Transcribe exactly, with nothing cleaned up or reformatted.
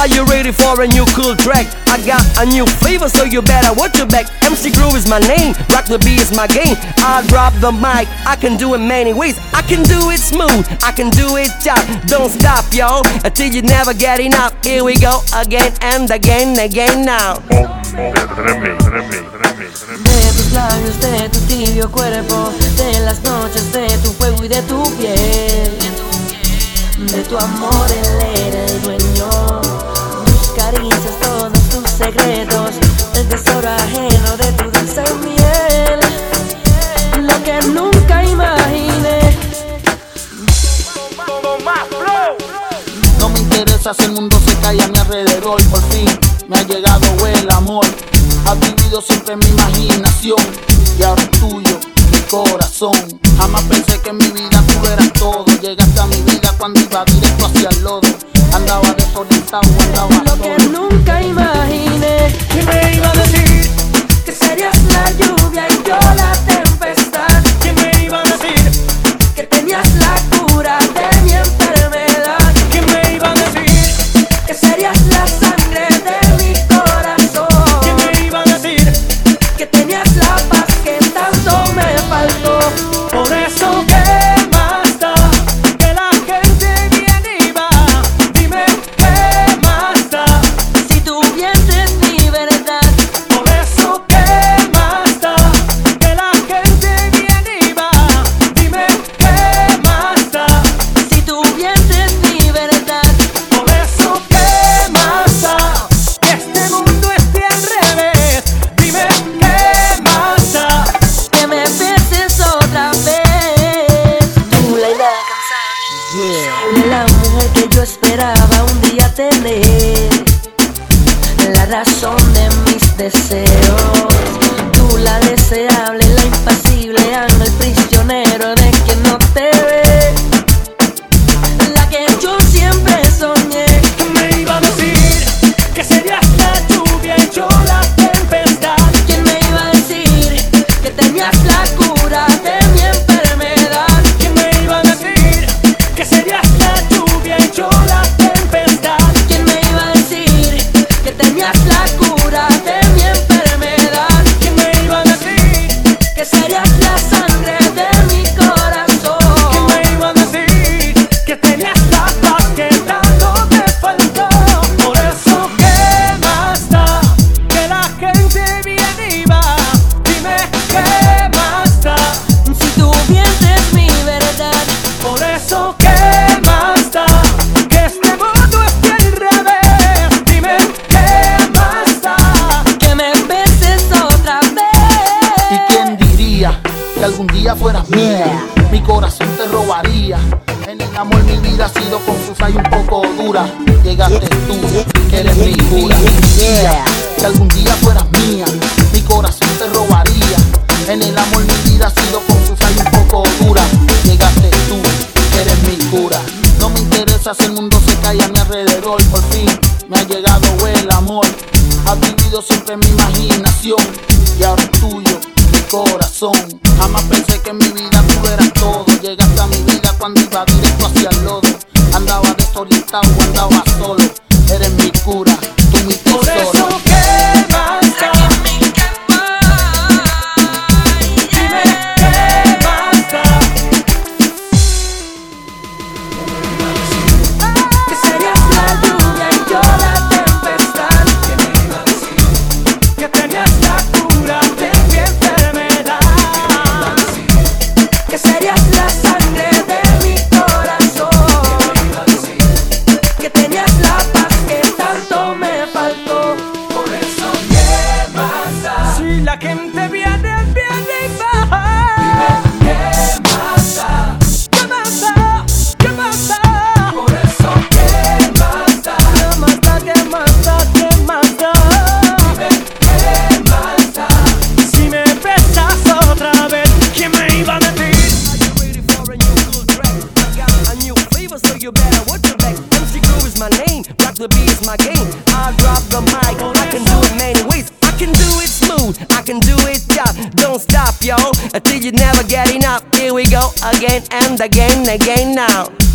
Are you ready for a new cool track? I got a new flavor, so you better watch your back. M C Groove is my name, rock the beat is my game. I drop the mic, I can do it many ways. I can do it smooth, I can do it tough. Don't stop, y'all, until you never get enough. Here we go again and again, again now. De tus labios, de tu tibio cuerpo, de las noches, de tu fuego y de tu piel, de tu amor él era el dueño, tus caricias, todos tus secretos, el tesoro ajeno de tu dulce miel, lo que nunca imaginé. No me interesa si el mundo se cae a mi alrededor, por fin me ha llegado el amor. Has vivido siempre en mi imaginación y ahora es tuyo mi corazón. Jamás pensé que en mi vida tú eras todo. Llegaste a mi vida cuando iba directo hacia el lodo. Andaba desorientado, andaba Lo solo. que nunca imaginé, que me iba a decir que serías la lluvia y yo la tempestad. ¿Quién me iba a decir que tenías la cura de mi enfermedad? ¿Quién me iba a decir que serías la sangre de mi corazón? ¿Quién me iba a decir que tenías la paz que tanto me faltó? Por eso qué más da que la gente viene y va? Dime qué más da Si tu vientre es mi verdad, Por eso qué más da que la gente viene y va? Dime qué más da si tu vientre es mi verdad, Por eso qué más da que este mundo esté al revés. Dime qué más da que me beses otra vez. Tú la idea cansada, la mujer que yo esperaba un día tener, la razón de mis deseos. Tú la deseable, la impasible, ángel prisionero de quien no te ve, la que yo siempre soñé. ¿Quién me iba a decir que serías la lluvia y yo la tempestad? ¿Quién me iba a decir que tenías la cura de mi enfermedad? ¿Quién me iba a decir que serías la lluvia y yo la tempestad? ¿Quién me iba a decir que tenías la cura de mi enfermedad? ¿Quién me iba a decir Que serías la sangre de mi corazón. ¿Quién me iba a decir que tenías la paz que tanto te faltó? Por eso qué más da que la gente viene y va. Dime qué más da Si tu vientre es mi verdad, Por eso qué más da que este mundo esté al revés. Dime qué más da que me beses otra vez. ¿Y quién diría que algún día fueras mía? Mi corazón te robaría. En el amor mi vida ha sido confusa y un poco dura. Llegaste tú, que eres mi cura. Diría que algún día fueras mía. Mi corazón te robaría. En el amor mi vida ha sido confusa y un poco dura. Llegaste tú, que eres mi cura. No me interesa si el mundo se cae a mi alrededor. Por fin me ha llegado el amor. Has vivido siempre en mi imaginación y ahora es tuyo mi corazón. Jamás pensé que en mi vida tú eras todo. Llegaste a mi vida cuando iba directo hacia el lodo. Andaba desorientado, andaba solo. Eres mi cura, tú mi Por tesoro. eso qué más da Dime qué más da Que serías la lluvia y yo la tempestad. ¿Quién me iba a decir que tenías la cura de mi enfermedad? Que serías la sangre de mi corazón. ¿Quién me iba a decir Que tenías la paz que tanto me faltó. Por eso qué más da si la gente viene, viene y va? Dime qué más da ¿Qué más da? ¿Qué más da? Por eso qué más da ¿Qué más da? ¿Qué más da? ¿Qué más da? Dime qué más da si me besas otra vez. ¿Quién me iba a decir? Are you ready for a new cool track? I got a new flavor, so you better watch your back. M C Groove is my name, rock the beat is my game. I drop the mic, I can do it many ways. I can do it smooth, I can do it tough. Don't stop, y'all, until you never get enough. Here we go again and again, again now.